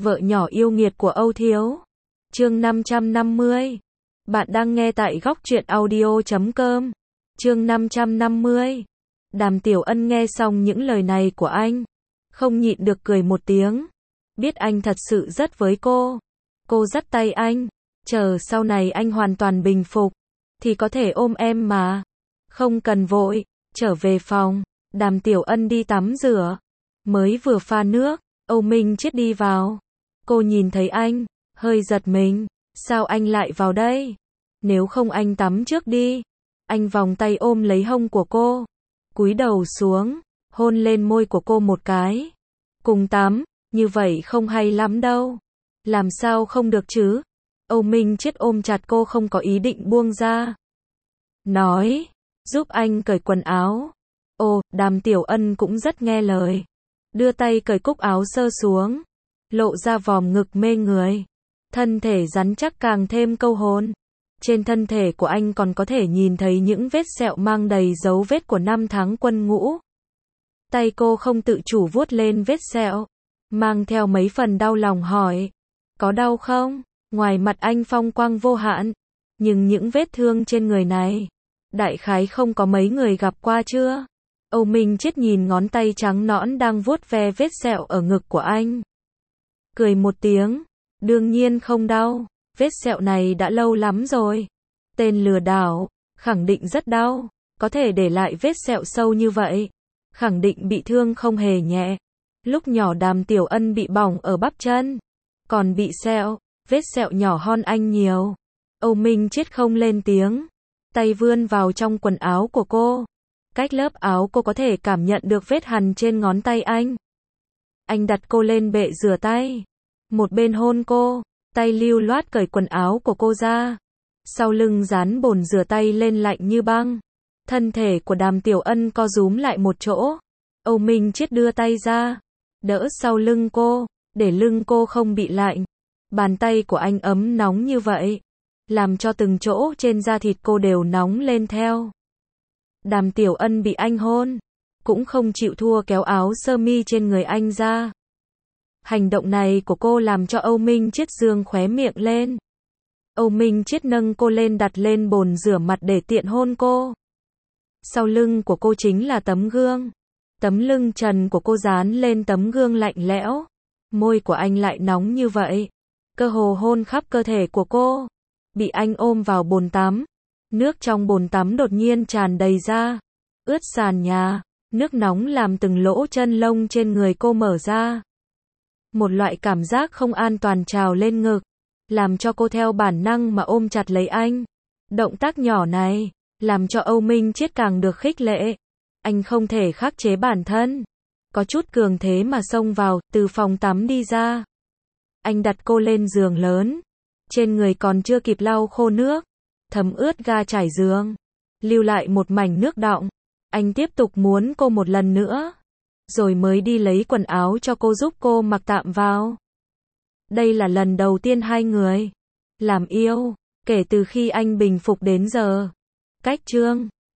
Vợ nhỏ yêu nghiệt của Âu Thiếu. Chương 550. Bạn đang nghe tại góc truyện audio.com. Chương 550. Đàm Tiểu Ân nghe xong những lời này của anh, không nhịn được cười một tiếng. Biết anh thật sự rất với cô. Cô dắt tay anh, chờ sau này anh hoàn toàn bình phục, thì có thể ôm em mà. Không cần vội, trở về phòng. Đàm Tiểu Ân đi tắm rửa. Mới vừa pha nước, Âu Minh Chiết đi vào. Cô nhìn thấy anh, hơi giật mình. Sao anh lại vào đây? Nếu không anh tắm trước đi. Anh vòng tay ôm lấy hông của cô, cúi đầu xuống, hôn lên môi của cô một cái. Cùng tắm, như vậy không hay lắm đâu. Làm sao không được chứ? Âu Minh Chiết ôm chặt cô không có ý định buông ra. Nói, giúp anh cởi quần áo. Ồ, Đàm Tiểu Ân cũng rất nghe lời. Đưa tay cởi cúc áo sơ xuống, lộ ra vòm ngực mê người. Thân thể rắn chắc càng thêm câu hồn. Trên thân thể của anh còn có thể nhìn thấy những vết sẹo mang đầy dấu vết của năm tháng quân ngũ. Tay cô không tự chủ vuốt lên vết sẹo, mang theo mấy phần đau lòng hỏi, có đau không? Ngoài mặt anh phong quang vô hạn, nhưng những vết thương trên người này, đại khái không có mấy người gặp qua chưa? Âu Minh Chiết nhìn ngón tay trắng nõn đang vuốt ve vết sẹo ở ngực của anh, cười một tiếng, đương nhiên không đau, vết sẹo này đã lâu lắm rồi. Tên lừa đảo, khẳng định rất đau, có thể để lại vết sẹo sâu như vậy, khẳng định bị thương không hề nhẹ. Lúc nhỏ Đàm Tiểu Ân bị bỏng ở bắp chân, còn bị sẹo, vết sẹo nhỏ hơn anh nhiều. Âu Minh Chiết không lên tiếng, tay vươn vào trong quần áo của cô. Cách lớp áo cô có thể cảm nhận được vết hằn trên ngón tay anh. Anh đặt cô lên bệ rửa tay, một bên hôn cô, tay lưu loát cởi quần áo của cô ra. Sau lưng dán bồn rửa tay lên lạnh như băng. Thân thể của Đàm Tiểu Ân co rúm lại một chỗ. Âu Minh Chiết đưa tay ra, đỡ sau lưng cô, để lưng cô không bị lạnh. Bàn tay của anh ấm nóng như vậy, làm cho từng chỗ trên da thịt cô đều nóng lên theo. Đàm Tiểu Ân bị anh hôn, cũng không chịu thua kéo áo sơ mi trên người anh ra. Hành động này của cô làm cho Âu Minh Chiết dương khóe miệng lên. Âu Minh Chiết nâng cô lên đặt lên bồn rửa mặt để tiện hôn cô. Sau lưng của cô chính là tấm gương. Tấm lưng trần của cô dán lên tấm gương lạnh lẽo. Môi của anh lại nóng như vậy, cơ hồ hôn khắp cơ thể của cô. Bị anh ôm vào bồn tắm, nước trong bồn tắm đột nhiên tràn đầy ra, ướt sàn nhà. Nước nóng làm từng lỗ chân lông trên người cô mở ra. Một loại cảm giác không an toàn trào lên ngực, làm cho cô theo bản năng mà ôm chặt lấy anh. Động tác nhỏ này, làm cho Âu Minh Chiết càng được khích lệ. Anh không thể khắc chế bản thân, có chút cường thế mà xông vào, từ phòng tắm đi ra. Anh đặt cô lên giường lớn, trên người còn chưa kịp lau khô nước, thấm ướt ga trải giường, lưu lại một mảnh nước đọng. Anh tiếp tục muốn cô một lần nữa, rồi mới đi lấy quần áo cho cô giúp cô mặc tạm vào. Đây là lần đầu tiên hai người làm yêu, kể từ khi anh bình phục đến giờ. Cách chương